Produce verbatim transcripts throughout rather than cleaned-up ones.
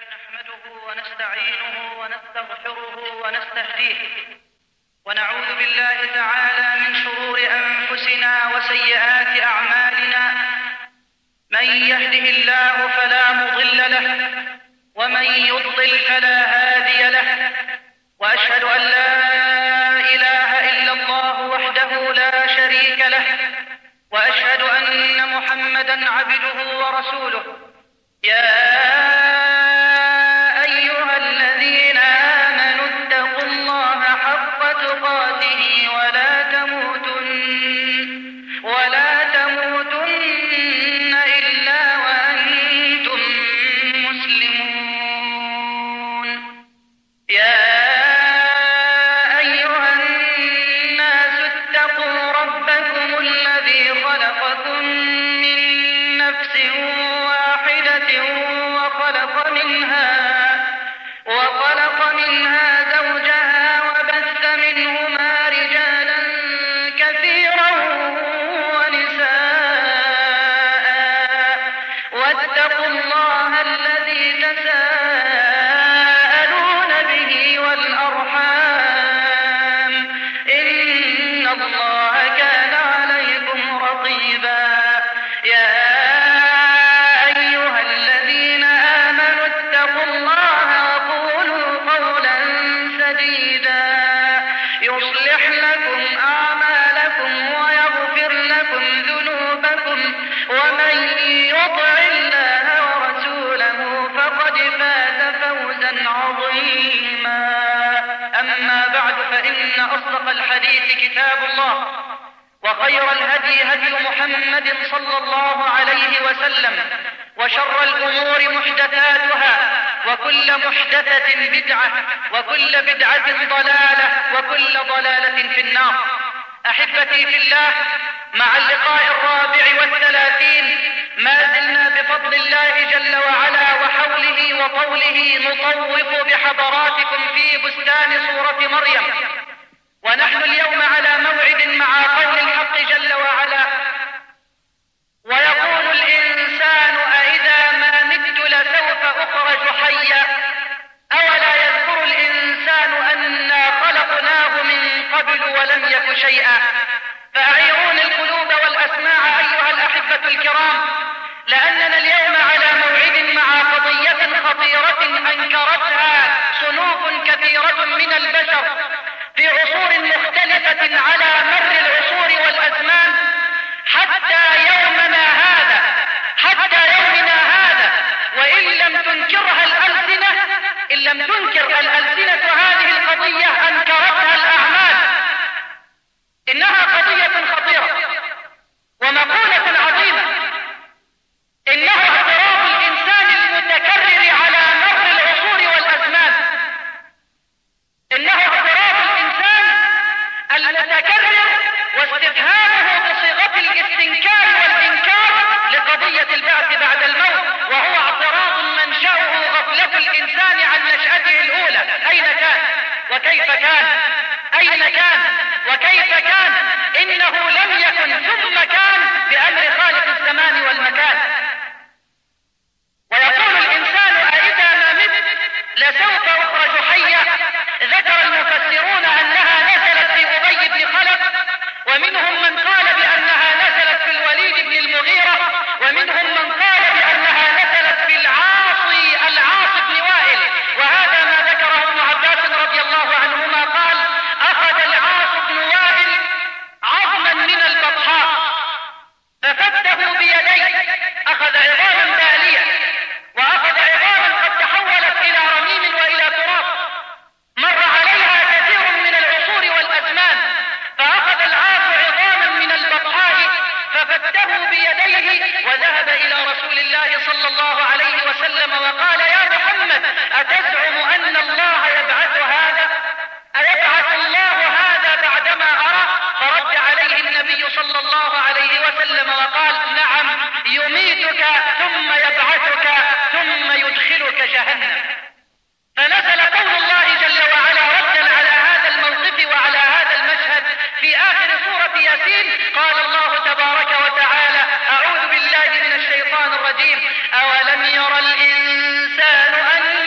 نحمده ونستعينه ونستغفره ونستهديه ونعوذ بالله تعالى من شرور أنفسنا وسيئات أعمالنا. من يهده الله فلا مضل له ومن يضلل فلا هادي له، وأشهد أن لا إله إلا الله وحده لا شريك له، وأشهد أن محمدا عبده ورسوله. يا أيها الذين آمنوا اتقوا الله حق تقاته ولا تموتن ولا تموتن إلا وأنتم مسلمون. يا أيها الناس اتقوا ربكم الذي خلقكم من نفس واحدة وخلق منها وخلق منها زوجها وبث منهما رجالا كثيرا ونساء، واتقوا الله الذي تساءلون به والأرحام، إن الله كان عليكم رقيبا. يا أيها الذين آمنوا اتقوا الله وقولوا قولا سديدا يصلح لكم أعمالكم ويغفر لكم ذنوبكم، ومن يطع الله ورسوله فقد فاز فوزا عظيما. أما بعد، فإن أصدق الحديث كتاب الله، وخير الهدي هدي محمد صلى الله عليه وسلم، وشر الأمور محدثاتها، وكل محدثة بدعة، وكل بدعة ضلالة، وكل ضلالة في النار. أحبتي في الله، مع اللقاء الرابع والثلاثين ما زلنا بفضل الله جل وعلا وحوله وطوله نطوف بحضراتكم في بستان سورة مريم، ونحن اليوم على موعد مع قول الحق جل وعلا: ويقول الإنسان أإذا ما مت لسوف أخرج حيا أولا يذكر الإنسان أنا خلقناه من قبل ولم يك شيئا. فأعيرون القلوب والأسماع أيها الأحبة الكرام، لأننا اليوم على موعد مع قضية خطيرة أنكرتها صنوف كثيرة من البشر في عصور مختلفة على مر العصور والأزمان حتى يومنا هذا حتى يومنا هذا وإن لم تنكرها الألسنة إن لم تنكر الألسنة هذه القضية أنكرتها الأعمال. إنها قضية خطيرة ومقولة عظيمة، إنه اعتراف الإنسان المتكرر على مر العصور والأزمان، إنه اعتراف الإنسان المتكرر واستفهامه بصيغة الاستنكار والإنكار لقضية البعث بعد الموت، وهو اعتراض منشأه غفلة الإنسان عن نشأته الأولى. أين كان وكيف كان أين كان وكيف كان إنه لم يكن ثم كان بأمر خالق الزمان والمكان. ويقول الإنسان أإذا ما مت لسوف أخرج حيا. ذكر المفسرون أنها نزلت في أبي بن خلف، ومنهم من قال بأنها نزلت في الوليد بن المغيرة، ومنهم من قال بأنها نزلت في العاصي العاص بن وائل. وهذا ما ذكره ابن عباس رضي الله عنهما، قال: أخذ العاص بن وائل عظما من البطحاء ففته بيديه، أخذ عظاما بالية وأخذ عظاما قد تحولت إلى رميم وإلى تراب مر عليها كثير من العصور والأزمان، فأخذ العاص عظاما من البطحاء ففته بيديه وذهب إلى رسول الله صلى الله عليه وسلم وقال: يا محمد، أتزعم أن الله يبعث هذا؟ أيبعث الله هذا بعدما أرى؟ فرد عليه النبي صلى الله عليه وسلم وقال: نعم، يميتك ثم يبعثك ثم يدخلك جهنم. فنزل قول الله جل وعلا ردا على هذا الموقف وعلى هذا المشهد في آخر سورة ياسين. قال الله تبارك وتعالى: أعوذ بالله من الشيطان الرجيم: أولم ير الإنسان أن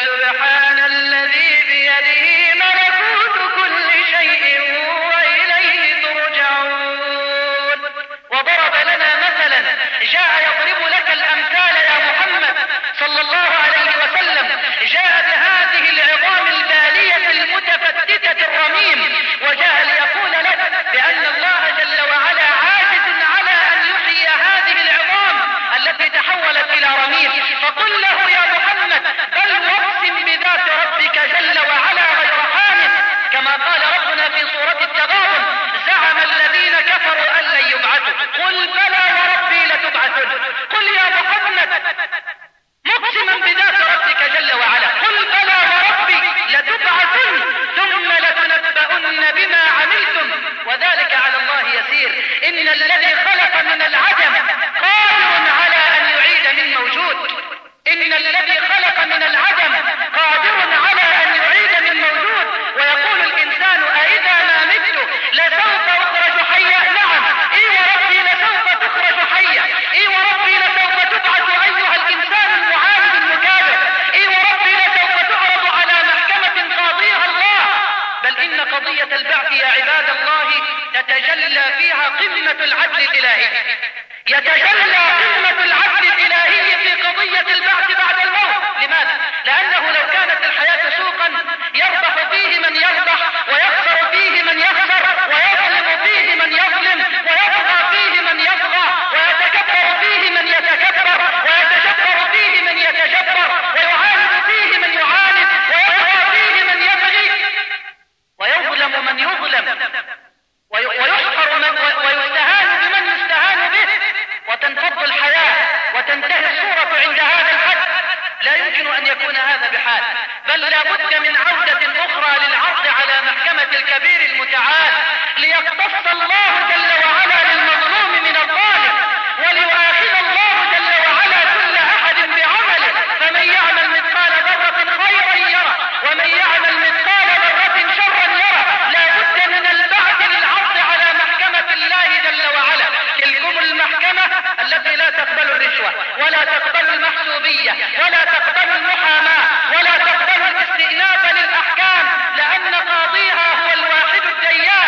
سبحان الذي بيده ملكوت كل شيء وإليه ترجعون. وضرب لنا مثلا، جاء يضرب لك الأمثال يا محمد صلى الله عليه وسلم، جاء بهذه العظام البالية المتفتتة الرميم، وجاء ليقول لك بأن الله جل وعلا عاجز على أن يحيي هذه العظام التي تحولت إلى رميم. فقل له يا محمد بل واقسم بذات ربك جل وعلا غير حامد، كما قال ربنا في سورة التغابن: زعم الذين كفروا أن لن يبعثوا قل بلى وربي لتبعثن. قل يا محمد مقسما بذات ربك جل وعلا، قل بلى وربي لتبعثن ثم لتنبؤن بما عملتم وذلك على الله يسير. إن الذي خلق من العدم قادر على أن يعيد من موجود. إن الذي خلق من العدم قادر على أن يعيد من موجود. ويقول الإنسان أإذا ما مت لسوف أخرج حيا؟ نعم، إي وربي لسوف تخرج حيا، إي وربي لسوف تبعث أيها الإنسان المعاند المكابر، إي وربي لسوف تعرض على محكمة قاضيها الله. بل إن قضية البعث يا عباد الله تتجلى فيها قمة العدل الإلهي، يتجلى قمة العدل الإلهي في قضية البعث بعد الموت. لماذا؟ لأنه لو كانت الحياة سوقا يربح فيه من يربح ويخسر فيه من يخسر ويظلم فيه من يظلم ويطغى فيه من يطغى ويتكبر فيه من يتكبر ويتجبر فيه من يتجبر ويعاند فيه من يعاند ويطغى فيه من يبغي ويظلم من يظلم ويحقر من ويستهان بمن يستهان به، وتنفض الحياة وتنتهي الصورة عند هذا الحد. لا يمكن أن يكون هذا بحال، بل لا بد من عودة أخرى للعرض على محكمة الكبير المتعال ليقتص الله جل وعلا للمظلوم من الظالم، وليؤاخذ الله جل وعلا كل أحد بعمله. فمن يعمل مثقال ذرة خيرا يره ومن يعمل مثقال ذرة شرا يره. لا بد من البعث للعرض على محكمة الله جل وعلا. تلكم المحكمة التي لا تقبل الرشوة ولا تقبل المحسوبية ولا تقبل المحاماة ولا تقبل الاستئناف للأحكام، لأن قاضيها هو الواحد الديان.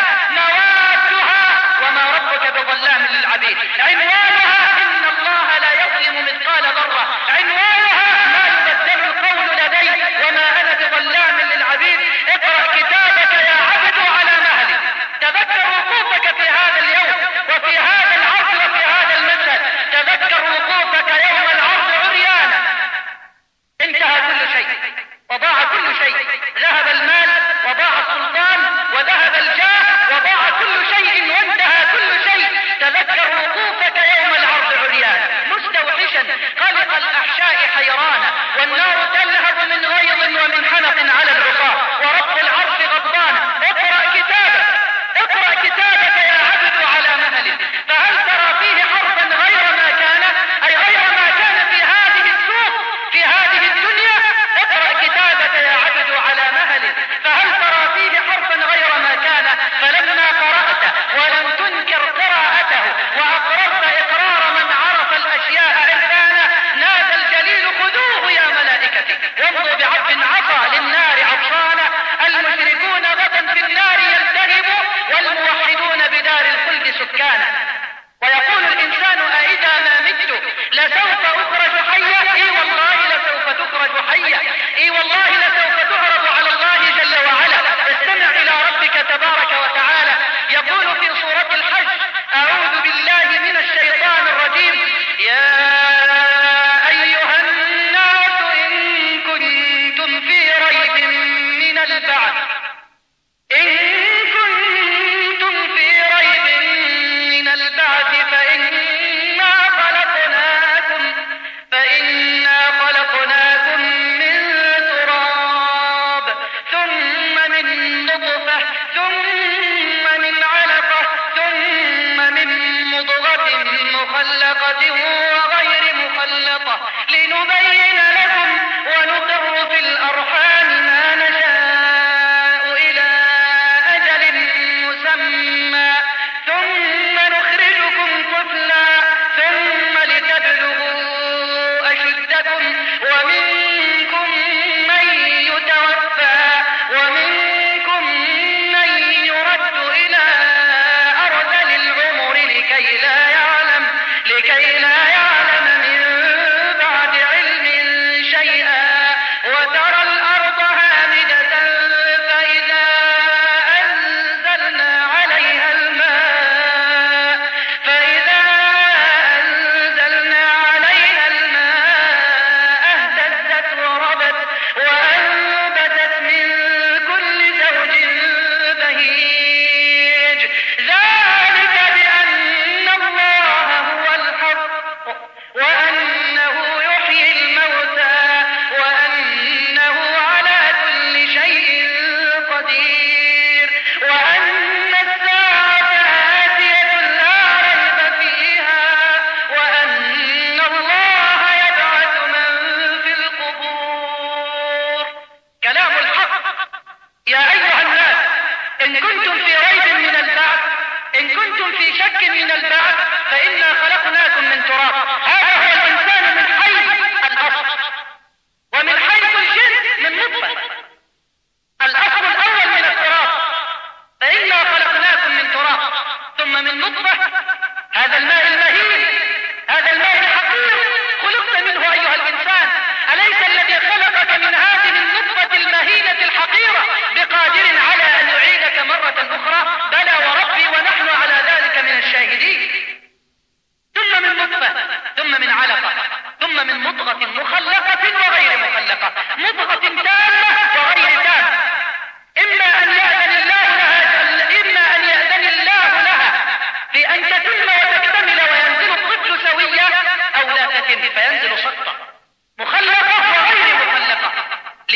موادها وما ربك بظلام للعبيد. عنوانها إن الله لا يظلم مثقال ذرة. عنوانها ما يبدل القول لدي وما أنا بظلام للعبيد. اقرأ كتابك يا عبد على مهلك. تذكر وقوفك في هذا اليوم وفي هذا العرض وفي هذا المشهد. تذكر وقوفك يوم العرض عريانا. انتهى كل شيء وضاع كل شيء، ذهب المال وضاع السلطان وذهب الجاه وضاع كل شيء وانتهى كل شيء. تذكر وقوفك يوم العرض عريانا مستوحشا قلق الأحشاء حيرانا، والنار تلهب من غيظ ومن حنق على العصاة، ورب العرش غضبان. اقرأ كتابك، اقرأ كتابك يا عبد على مهلك. فهل ترى فيه حرفا غير ما كان، أي غير ما كان في هذه السوق في هذه الدنيا؟ اقرأ كتابك يا عبد على مهلك. فهل ترى فيه حرفا غير ما كان؟ فلما قرأت ولم تنكر قراءته وأقررت إقرار من عرف الأشياء عرفانا، نادى الجليل خذوه يا ملائكتي وامضوا بعبد عصى للنار عطشانا. المشركون غدا في النار يلتهبوا والموحدون بدار الخلد سكانا. ويقول الإنسان أإذا ما مت لسوف أخرج حيا؟ إي والله لسوف تخرج حيا، إي والله لسوف تعرض على الله جل وعلا. استمع إلى ربك تبارك وتعالى يقول في سورة الحج: أعوذ بالله من الشيطان الرجيم. يا أيها الناس إن كنتم في ريب من البعث إن كنتم في ريب من البعث فإنا خلقناكم فإنا خلقناكم من تراب ثم من نطفة ثم من علقة ثم من مضغة مخلقة وغير مخلقة لنبين لكم ونقر في الأرحام ما نشاء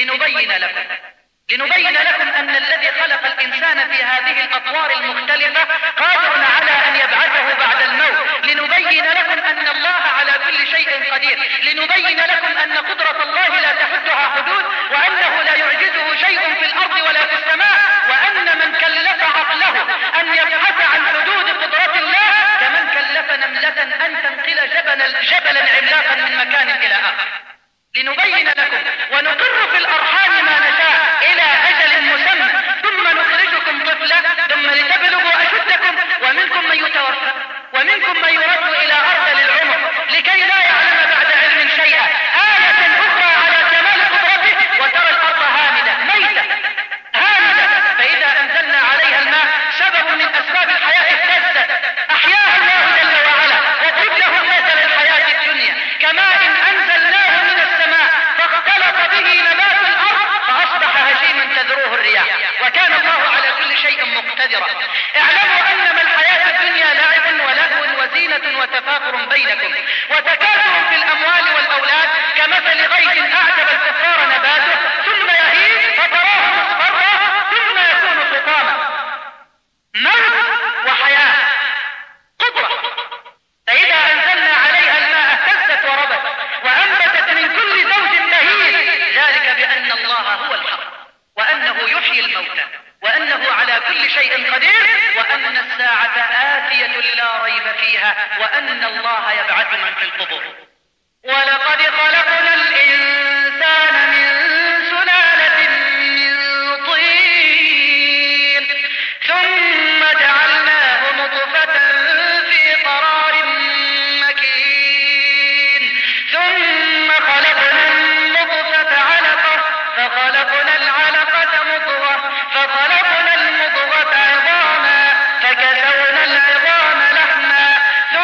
لنبين لكم لنبين لكم أن الذي خلق الإنسان في هذه الأطوار المختلفة قادر على أن يبعثه بعد الموت، لنبين لكم أن الله على كل شيء قدير، لنبين لكم أن قدرة الله لا تحدها حدود، وأنه لا يعجزه شيء في الأرض ولا في السماء، وأن من كلف عقله أن يبحث عن حدود قدرة الله كمن كلف نملة أن تنقل جبلا, جبلا عملاقا من مكان إلى آخر. لنبين لكم ونقر في الأرحام ما نشاء إلى أجل مسمى ثم نخرجكم طفلا ثم لتبلغوا أشدكم ومنكم من يتوفى ومنكم من يرد إلى أرذل العمر لكي لا يعلم بعد علم شيئا، آية أخرى على كمال قدرته. وترى الأرض هامدة ميتة هامدة فإذا أنزلنا عليها الماء سبب من أسباب الحياة اهتزت أحياها الله جل وعلا. وضرب لهم مثل الحياة الدنيا كماء أنزلناه من السماء فاختلط به نبات الأرض فأصبح هشيما تذروه الرياح وكان الله على كل شيء مقتدرا. اعلموا أنما الحياة الدنيا لعب ولهو وزينة وتفاخر بينكم وتكاثر في الأموال والأولاد كمثل غيث أعجب الكفار نباته ثم يهيج فتراه مصفرا ثم يكون حطاما. موت وحياة قدرة. فإذا أنزلنا عليها الماء اهتزت وربت وأنبتت من كل زوج بهيج، ذلك بأن الله هو الحق وأنه يحيي الموتى وأنه على كل شيء قدير وأن الساعة آتية لا ريب فيها وأن الله يبعث من في القبور. ولقد خلقنا الإنسان من سلالة من طين ثم جعلناه نطفة في قرار مكين ثم خلقنا النطفة علقة فخلقنا العلقة مضغة فخلقنا المضغة عظاما فكسونا العظام لحما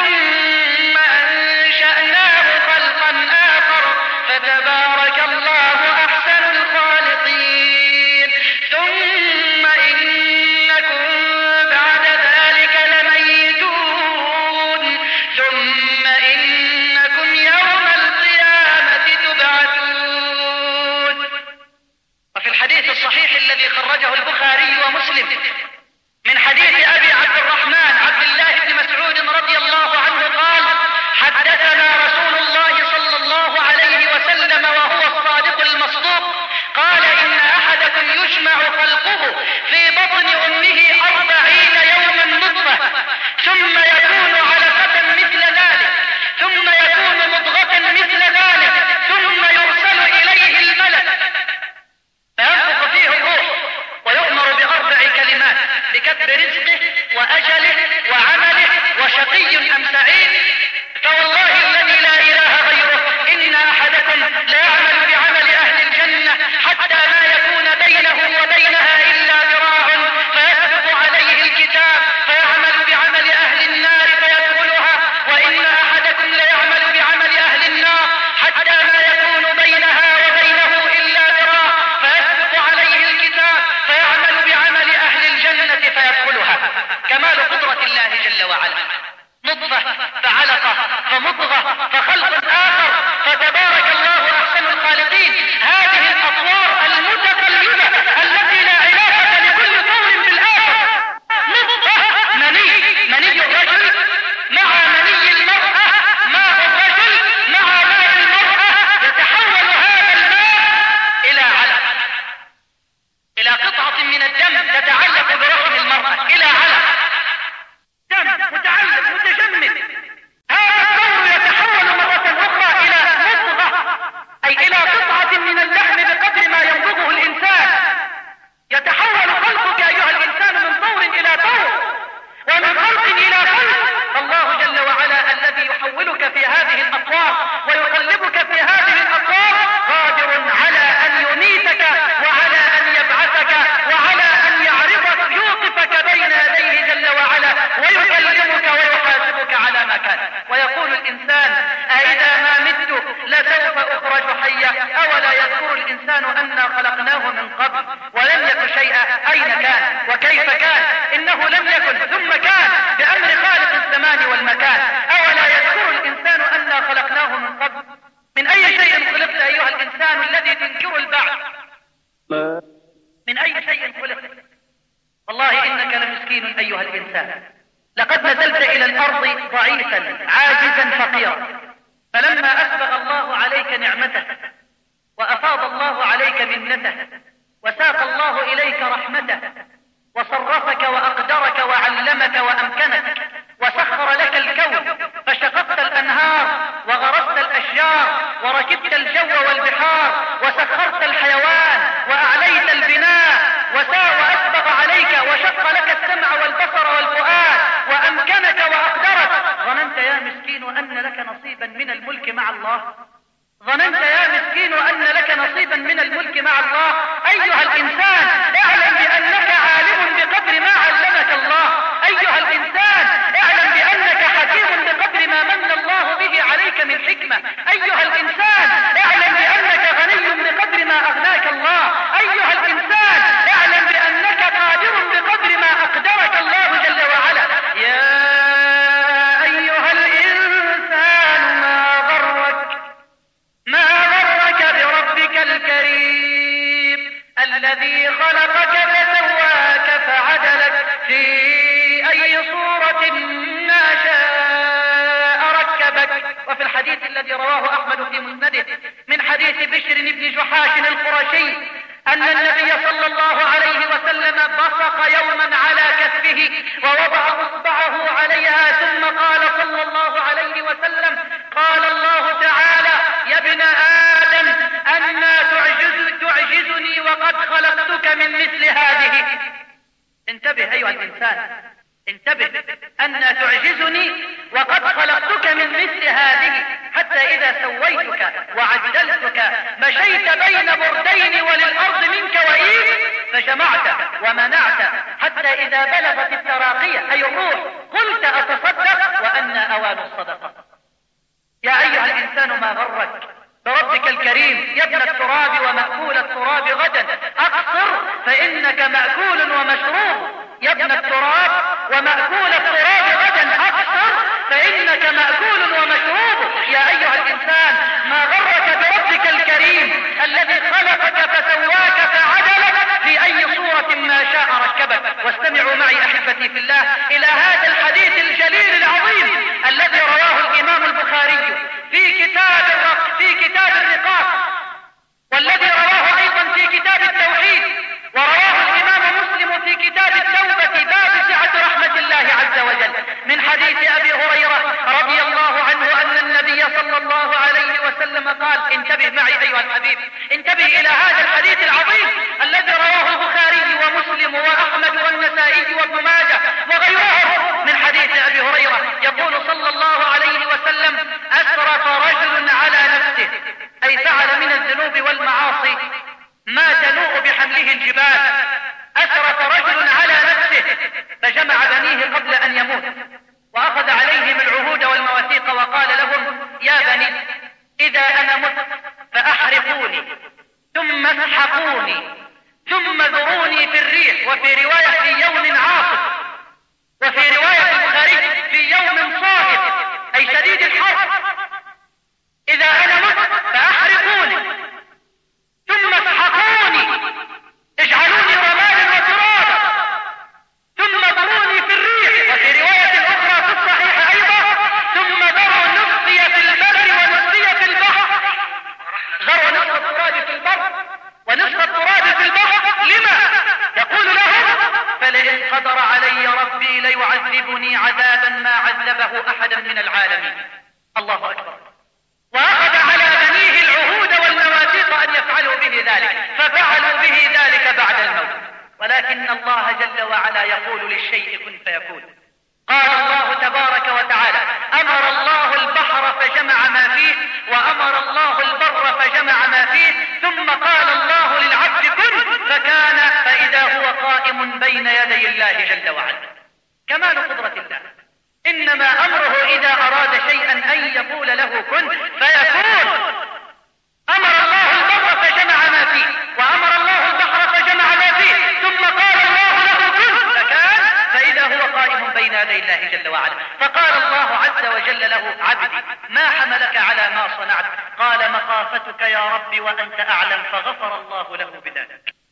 ثم أنشأناه خلقا آخر فتبارك الله أحسن الخالقين. ثم إنكم بعد ذلك لميتون ثم إنكم يوم القيامة تبعثون. وفي الحديث الصحيح الذي خرجه البخاري ومسلم من حديث أبي عبد الرحمن عبد الله بن مسعود رضي الله عنه قال: حدثنا رسول الله صلى الله عليه وسلم وهو الصادق المصدوق قال: إن أحدكم يجمع خلقه في بطن أمه أربعين يوما نطفة ثم يكون علقة مثل ذلك ثم يكون مضغة مثل ذلك ثم يرسل إليه الملك فينفخ فيه الروح ويؤمر بأربع كلمات بكتب رزقه وأجله وعمله وشقي أم سعيد. فوالله الذي لا إله غيره إن أحدكم لا يعمل بعمل أهل الجنة حتى ما يكون بينه وبينها إلا ذراع فيسبق عليه الكتاب فيعمل بعمل أهل النار فيدخلها، وإن أحدكم لا يعمل بعمل أهل النار حتى ما يكون بينها وبينه إلا ذراع فيسبق عليه الكتاب فيعمل بعمل أهل الجنة فيدخلها. كمال قدرة الله جل وعلا. نطفة فعلقة فمضغة فخلق آخر فتبارك الله أحسن الخالقين. هذه الأطوار المتقلبة التي لا علاقة لكل طور بالآخر. نطفة مني مني الرجل مع مني المرأة ماء الرجل مع ماء المرأة يتحول هذا الماء إلى علق إلى قطعة من الدم تتعلق برحم المرأة إلى علق دم متعلق متجمد. هذا الدور يتحول مرة أخرى إلى مضغة أي إلى قطعة من اللحم بقدر ما يمضغه الإنسان. يتحول خلقك أيها الإنسان من طور إلى طور ومن خلق إلى خلق. فالله جل وعلا الذي يحولك في هذه الأطوار ويقلبك في هذه الأطوار قادر على أن يميتك وعلى أن يبعثك وعلى أن يعرضك يوقفك بين يديه جل وعلا ويكلمك ويحاسبك على ما كان. ويقول الإنسان: أإذا ما مت لسوف أخرج حيا. أولا يذكر الإنسان أنا خلقناه من قبل ولم يك شيئا. أين كان وكيف كان؟ إنه لم يكن ثم كان بأمر خالق الزمان والمكان. أولا يذكر الإنسان أنا خلقناه من قبل. من أي شيء خلقت أيها الإنسان الذي تنكر البعث من أي شيء خلقت؟ والله إنك لمسكين أيها الإنسان. لقد نزلت إلى الأرض ضعيفا عاجزا فقيرا، فلما أسبغ الله عليك نعمته وأفاض الله عليك منته وساق الله إليك رحمته وصرفك وأقدرك وعلمك وأمكنك وسخر لك الكون، فشققت الأنهار وغرست الأشجار وركبت الجو والبحار وسخرت الحيوان وأعليت البناء وأسبغ عليك وشق لك السمع والبصر والفؤاد وأمكنك وأقدرك. ظننت يا مسكين أن لك نصيبا من الملك مع الله؟ ظننت يا مسكين أن لك نصيبا من الملك مع الله؟ أيها الإنسان اعلم بأنك عالم بقدر ما علمك الله. أيها الإنسان اعلم بأنك حكيم بقدر ما من الله به عليك من حكمة. أيها الإنسان اعلم بأنك غني بقدر ما أغناك الله. أيها الإنسان اعلم بأنك قادر بقدر ما أقدرك الله جل وعلا. يا أيها الإنسان ما غرك ما غرك بربك الكريم الذي خلقك فسواك فعدلك في أي صورة ما شاء ركبك. وفي الحديث الذي رواه أحمد في مسنده من حديث بشر بن جحاش القرشي أن النبي صلى الله عليه وسلم بصق يوما على كفه ووضع إصبعه عليها ثم قال صلى الله عليه وسلم: قال الله تعالى: يا ابن آدم أنا تعجز تعجزني وقد خلقتك من مثل هذه. انتبه أيها الإنسان، انتبه، أنا تعجزني وقد خلقتك من مثل هذه، حتى إذا سويتك وعدلتك مشيت بين بردين وللأرض منك وإيد فجمعت ومنعت، حتى إذا بلغت التراقية أي الروح قلت أتصدق وأنا أوان الصدقة. يا أيها الإنسان ما غرك بربك الكريم يا ابن التراب ومأكول التراب غدا، أقصر فإنك مأكول ومشروب. يا ابن التراب ومأكول التراب غدا، أقصر فإنك مأكول ومشروب. يا أيها الإنسان ما غرك بربك الكريم الذي خلقك فسواك فعدلك في أي صورة ما شاء ركبك. واستمعوا معي أحبتي في الله إلى هذا الحديث الجليل العظيم الذي رواه الإمام البخاري في كتاب في كتاب الرقاق، والذي رواه أيضا في كتاب التوحيد، ورواه الإمام مسلم في كتاب التوبة باب سعة رحمة الله عز وجل من حديث أبي هريرة رضي الله عنه أن النبي صلى الله عليه وسلم قال: انتبه معي أيها الحبيب، انتبه إلى هذا الحديث العظيم الذي رواه البخاري ومسلم وأحمد والنسائي وابن ماجه وغيرهم من حديث أبي هريرة. يقول صلى الله عليه وسلم: أسرف رجل على نفسه، أي فعل من الذنوب والمعاصي ما تنوء بحمله الجبال. أسرف رجل على نفسه فجمع بنيه قبل أن يموت وأخذ عليهم العهود والمواثيق وقال لهم: يا بني، إذا أنا مت فأحرقوني ثم اسحقوني ثم ذروني في الريح، وفي رواية في يوم عاصف، وفي رواية البخاري في يوم صائف أي شديد الحر. إذا أنا مت فأحرقوني ثم اسحقوني، اجعلوني رمالا وترابا، ثم ذروني في الريح، وفي رواية أخرى في الصحيح أيضا: ثم ذروا نصفي في البر ونصفي في البحر. ذروا نصف التراب في البر ونصف التراب في البحر. لما؟ يقول لهم: فلئن قدر علي ربي ليعذبني عذابا ما عذبه أحدا من العالمين. الله أكبر. وأخذ على بنيه العهود والمواثيق أن يفعلوا به ذلك، ففعلوا به ذلك بعد الموت. ولكن الله جل وعلا يقول للشيء كن فيكون. قال الله تبارك وتعالى: أمر الله البحر فجمع ما فيه، وأمر الله البر فجمع ما فيه، ثم قال الله للعبد كن فكان، فإذا هو قائم بين يدي الله جل وعلا. كمال قدرة الله. إنما أمره إذا أراد شيئا أن يقول له كن فيكون. أمر الله البر فجمع ما فيه، وأمر الله البحر فجمع ما فيه، ثم قال الله له كن فكان، فإذا هو قائم بين يدي الله جل وعلا. فقال الله عز وجل له: عبدي ما حملك على ما صنعت؟ قال: مخافتك يا رب وأنت أعلم، فغفر الله له بذلك.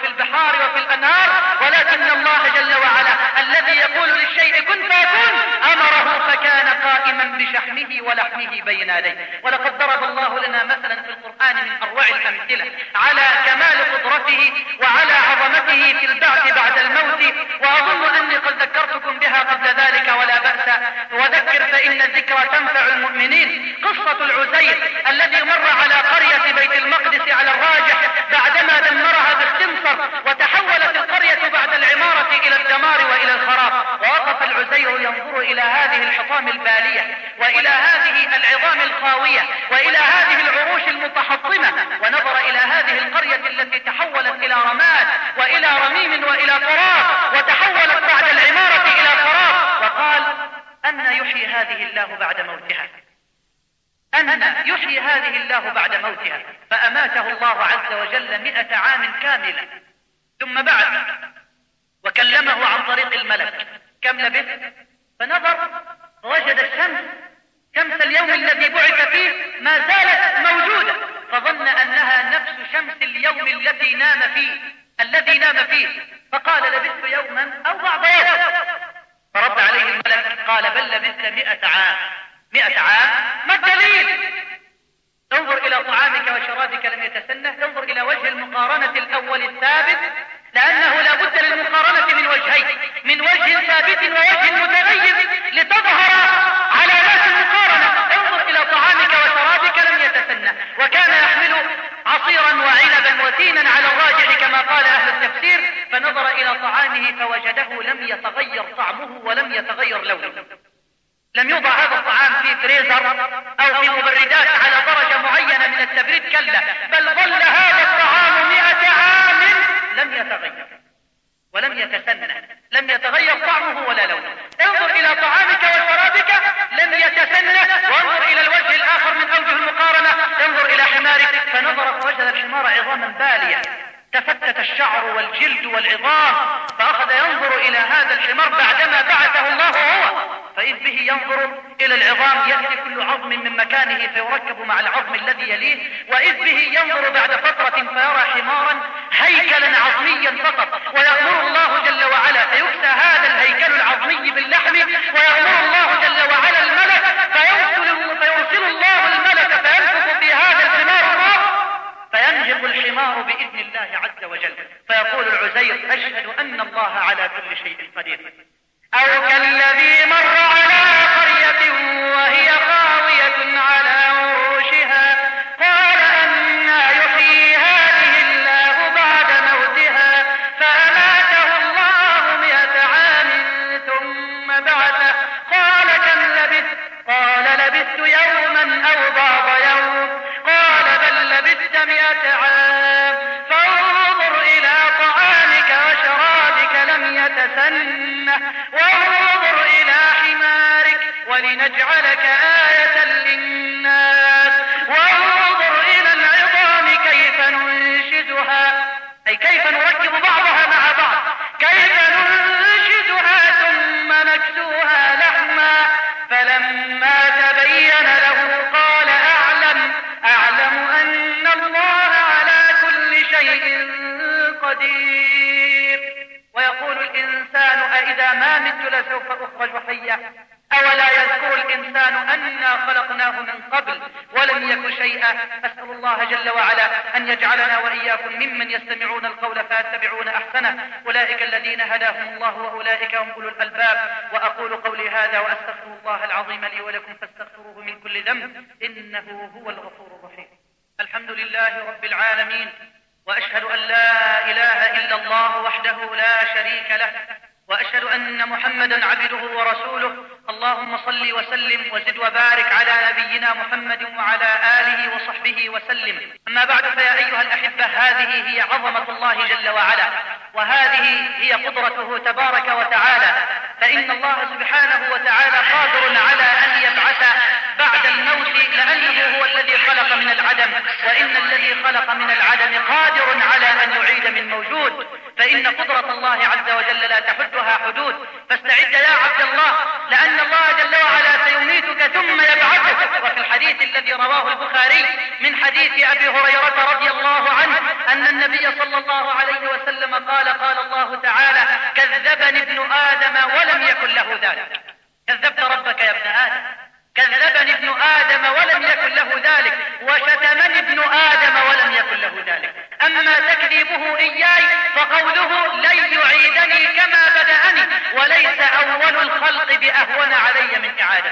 البحار وفي الأنهار، ولكن الله جل وعلا الذي يقول للشيء كن فيكون أمره فكان قائما بشحمه ولحمه بين يديه. ولقد ضرب الله لنا مثلا في القرآن من أروع الأمثلة على كمال قدرته وعلى عظمته في البعث بعد الموت، وأظن أني قد ذكرتكم بها قبل ذلك ولا بأس، وذكر فإن الذكرى تنفع المؤمنين. قصة العزير الذي مر على قرية بيت المقدس على الراجح بعدما دمرها باختصر، وتحولت القرية بعد العمارة إلى الدمار وإلى الخراب، ووقف العزير ينظر إلى هذه الحطام البالية وإلى هذه العظام الخاوية وإلى هذه العروش المتحطمة، ونظر إلى هذه القرية التي تحولت إلى رماد وإلى رميم وإلى تراب، وتحولت بعد العمارة إلى خراب، وقال أن يحيي هذه الله بعد موتها، أن يحيي هذه الله بعد موتها. فأماته الله عز وجل مئة عام كاملة، ثم بعد وكلمه عن طريق الملك. كم لبث؟ فنظر ووجد الشمس شمس اليوم الذي بعث فيه ما زالت موجودة، فظن أنها نفس شمس اليوم الذي نام فيه الذي نام فيه فقال لبثت يوما أو بعض يوم. فرد عليه الملك قال بل لبثت مئة عام. مئة عام ما الدليل؟ تنظر إلى طعامك وشرابك لم يتسنه، تنظر إلى وجه المقارنة الأول الثابت، لأنه لا بد للمقارنة من وجهين، من وجه ثابت ووجه متغير لتظهر علامات المقارنة. انظر إلى طعامك وشرابك لم يتسنه، وكان يحمل عصيرا وعنبا وتينا على الراجح كما قال أهل التفسير، فنظر إلى طعامه فوجده لم يتغير طعمه ولم يتغير لونه. لم يوضع هذا الطعام في فريزر أو في مبردات على درجة معينة من التبريد، كلا، بل ظل هذا الطعام مئة عام لم يتغير ولم يتسنى، لم يتغير طعمه ولا لونه. انظر إلى طعامك وشرابك لم يتسنى، وانظر إلى الوجه الآخر من أوجه المقارنة، انظر إلى حمارك فنظر فوجد الحمار عظاما بالية، تفتت الشعر والجلد والعظام، فأخذ ينظر إلى هذا الحمار بعدما بعثه الله هو، فإذ به ينظر إلى العظام، يأتي كل عظم من مكانه فيركب مع العظم الذي يليه، وإذ به ينظر بعد فترة فيرى حمارا هيكلا عظميا فقط، ويأمر الله جل وعلا فيكسى هذا الهيكل العظمي باللحم، ويأمر الله جل وعلا الملك فيرسل, فيرسل الله الملك فينفخ في هذا الحمار الروح، فينهق الحمار بإذن الله عز وجل، فيقول العزير أشهد أن الله على كل شيء قدير. أو كالذي مر على قرية وهي خاوية على عروشها قال أنى يحيي هذه الله بعد موتها فأماته الله مئة عام ثم بعثه قال كم لبثت؟ قال لبثت يوما أو بعض يوم. قال بل لبثت مئة عام. فانظر إلى طعامك وشرابك لم يتسنه، وانظر إلى حمارك ولنجعلك آية للناس، وانظر إلى العظام كيف ننشزها، أي كيف نركب بعضها مع بعض، كيف ننشزها ثم نكسوها لحما. فلما تبين له قال أعلم أعلم أن الله على كل شيء قدير. ويقول الإنسان أإذا ما مت لسوف أخرج حيا. أولا يذكر الإنسان أنا خلقناه من قبل ولم يك شيئا. أسأل الله جل وعلا أن يجعلنا وإياكم ممن يستمعون القول فيتبعون أحسنه، أولئك الذين هداهم الله وأولئك هم أولو الألباب. وأقول قولي هذا وأستغفر الله العظيم لي ولكم فاستغفروه من كل ذنب إنه هو الغفور الرحيم. الحمد لله رب العالمين، وأشهد أن لا إله إلا الله وحده لا شريك له، وأشهد أن محمدا عبده ورسوله. اللهم صل وسلم وزد وبارك على نبينا محمد وعلى آله وصحبه وسلم. أما بعد فيا أيها الأحبة، هذه هي عظمة الله جل وعلا، وهذه هي قدرته تبارك وتعالى، فإن الله سبحانه وتعالى قادر على أن يبعث بعد الموت، لأنه هو الذي خلق من العدم، وإن الذي خلق من العدم قادر على أن يعيد من موجود، فإن قدرة الله عز وجل لا تحدها حدود. فاستعد يا عبد الله، لأن الله جل وعلا سيميتك ثم يبعثك. وفي الحديث الذي الذي رواه البخاري من حديث أبي هريرة رضي الله عنه أن النبي صلى الله عليه وسلم قال قال الله تعالى: كذبني ابن آدم ولم يكن له ذلك. كذبت ربك يا ابن آدم، كذبني ابن آدم ولم يكن له ذلك، وشتمني ابن آدم ولم يكن له ذلك. أما تكذيبه إياي فقوله: لن يعيدني كما بدأني، وليس أول الخلق بأهون علي من إعادته،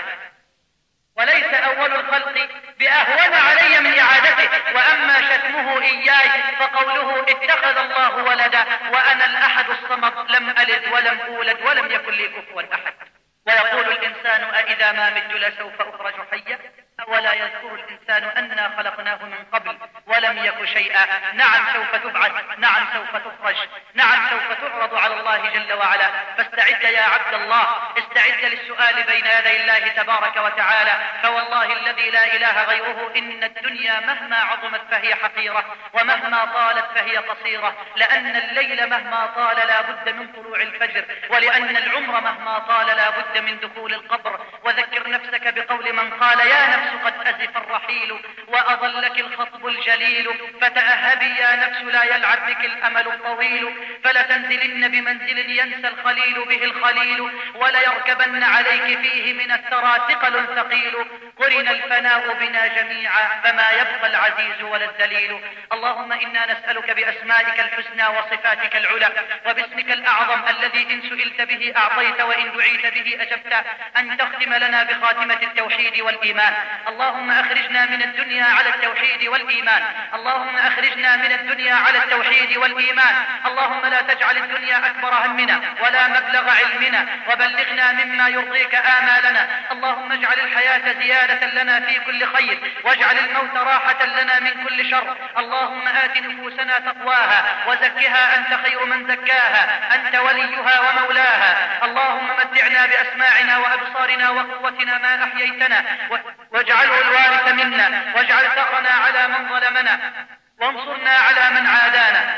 وليس أول الخلق بأهون علي من إعادته. وأما شتمه إياي فقوله: اتخذ الله ولدا وأنا الأحد الصمد لم ألد ولم أولد ولم يكن لي كفوا أحد. ويقول الإنسان: أإذا ما مت لسوف أخرج حيا؟ أولا يذكر الإنسان أنا خلقناه من قبل ولم يك شيئا. نعم سوف تبعث، نعم سوف تخرج، نعم سوف تعرض على الله جل وعلا. فاستعد يا عبد الله، استعد للسؤال بين يدي الله تبارك وتعالى. فوالله الذي لا إله غيره إن الدنيا مهما عظمت فهي حقيرة، ومهما طالت فهي قصيرة، لأن الليل مهما طال لا بد من طلوع الفجر، ولأن العمر مهما طال لا بد من دخول القبر. وذكر نفسك بقول من قال: يا نفس قد أزف الرحيل وأظلك الخطب الجليل، فتأهبي يا نفس لا يلعب بك الأمل الطويل، فلتنزلن بمنزل ينسى الخليل به الخليل، وليركبن عليك فيه من الثرى ثقل ثقيل، قرن الفناء بنا جميعا فما يبقى العزيز ولا الذليل. اللهم إنا نسألك بأسمائك الحسنى وصفاتك العلى وباسمك الأعظم الذي إن سئلت به أعطيت وإن دعيت به أجبت، أن تختم لنا بخاتمة التوحيد والإيمان. اللهم أخرجنا من الدنيا على التوحيد والإيمان، اللهم أخرجنا من الدنيا على التوحيد والإيمان. اللهم لا تجعل الدنيا أكبر همنا ولا مبلغ علمنا، وبلغنا مما يرضيك آمالنا. اللهم اجعل الحياة زيادة لنا في كل خير، واجعل الموت راحة لنا من كل شر. اللهم آت نفوسنا تقواها وزكها أنت خير من زكاها، أنت وليها ومولاها. اللهم متعنا بأسماعنا وأبصارنا وقوتنا ما أحييتنا، واجعله الوارث منا، واجعل ثأرنا على من ظلمنا، وانصرنا على من عادانا.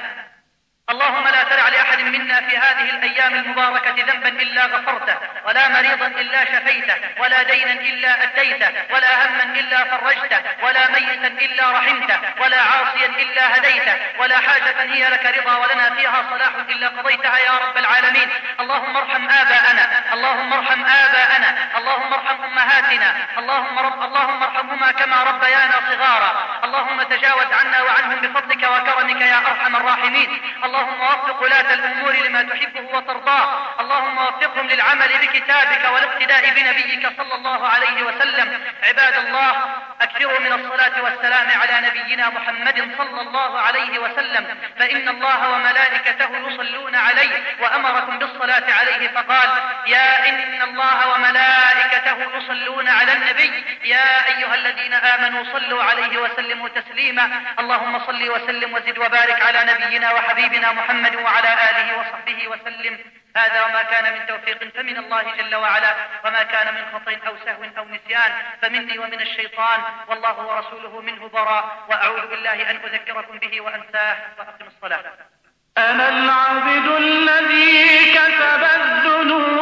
اللهم لا تدع لأحد منا في هذه الأيام المباركة ذنبا إلا غفرته، ولا مريضا إلا شفيته، ولا دينا إلا أديته، ولا هما إلا فرجته، ولا ميتا إلا رحمته، ولا عاصيا إلا هديته، ولا حاجة هي لك رضا ولنا فيها صلاح إلا قضيتها يا رب العالمين. اللهم ارحم آباءنا، اللهم ارحم آباءنا، اللهم ارحم أمهاتنا، اللهم رب اللهم ارحمهما كما ربيانا صغارا. اللهم تجاوز عنا وعنهم بفضلك وكرمك يا أرحم الراحمين. اللهم وفق ولاة الأمور لما تحبه وترضاه، اللهم وفقهم للعمل بكتابك والاقتداء بنبيك صلى الله عليه وسلم. عباد الله، أكثروا من الصلاة والسلام على نبينا محمد صلى الله عليه وسلم، فإن الله وملائكته يصلون عليه، وأمركم بالصلاة عليه فقال: يا إن الله وملائكته يصلون على النبي يا أيها الذين آمنوا صلوا عليه وسلموا تسليما. اللهم صل وسلم وزد وبارك على نبينا وحبيبنا محمد وعلى آله وصحبه وسلم. هذا وما كان من توفيق فمن الله جل وعلا، وما كان من خطأ أو سهو أو نسيان فمني ومن الشيطان، والله ورسوله منه براء. وأعوذ بالله أن أذكركم به وأنساه. وأقم الصلاة. أنا العبد الذي كتب الذنوب